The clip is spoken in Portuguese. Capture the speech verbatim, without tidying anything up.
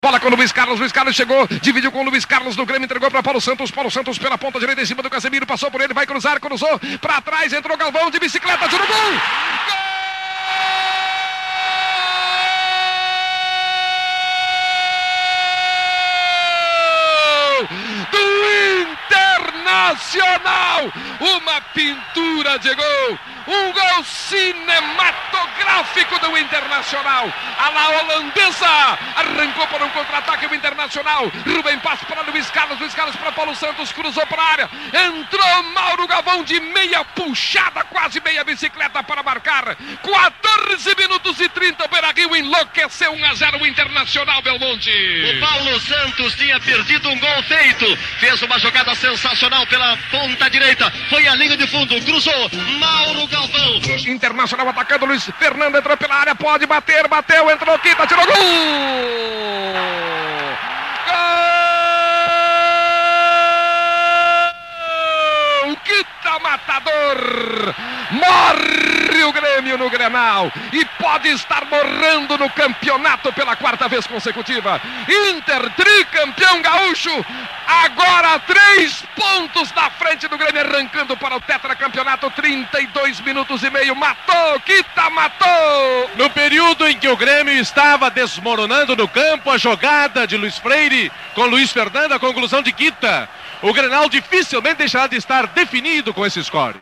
Bola com o Luiz Carlos, Luiz Carlos chegou, dividiu com o Luiz Carlos no Grêmio, entregou para Paulo Santos, Paulo Santos pela ponta direita em cima do Casemiro, passou por ele, vai cruzar, cruzou, para trás, entrou Galvão de bicicleta, tirou gol! Gol! Do Internacional! Uma pintura de gol! Um gol cinematográfico do Internacional. A la holandesa arrancou para um contra-ataque o Internacional. Rubem passa para Luiz Carlos, Luiz Carlos para Paulo Santos, cruzou para a área. Entrou Mauro Galvão de meia puxada, quase meia bicicleta para marcar. quatorze minutos e trinta, Beira-Rio enlouqueceu, um a zero o Internacional, Belmonte. O Paulo Santos tinha perdido um gol feito. Fez uma jogada sensacional pela ponta direita. Foi a linha de fundo, cruzou. Mauro Galvão. Internacional atacando, Luiz Fernando entrou pela área, pode bater, bateu, entrou, quita, tirou gol! Gol! Quita matador! Morre o Grêmio no Grenal e pode estar morrendo no campeonato pela quarta vez consecutiva. Inter, tricampeão gaúcho, agora três pontos na frente do Grêmio, arrancando para o tetracampeonato. Trinta e dois minutos e meio, matou, Quita matou. No período em que o Grêmio estava desmoronando no campo, a jogada de Luiz Freire com Luiz Fernando, a conclusão de Quita. O Grenal dificilmente deixará de estar definido com esse score.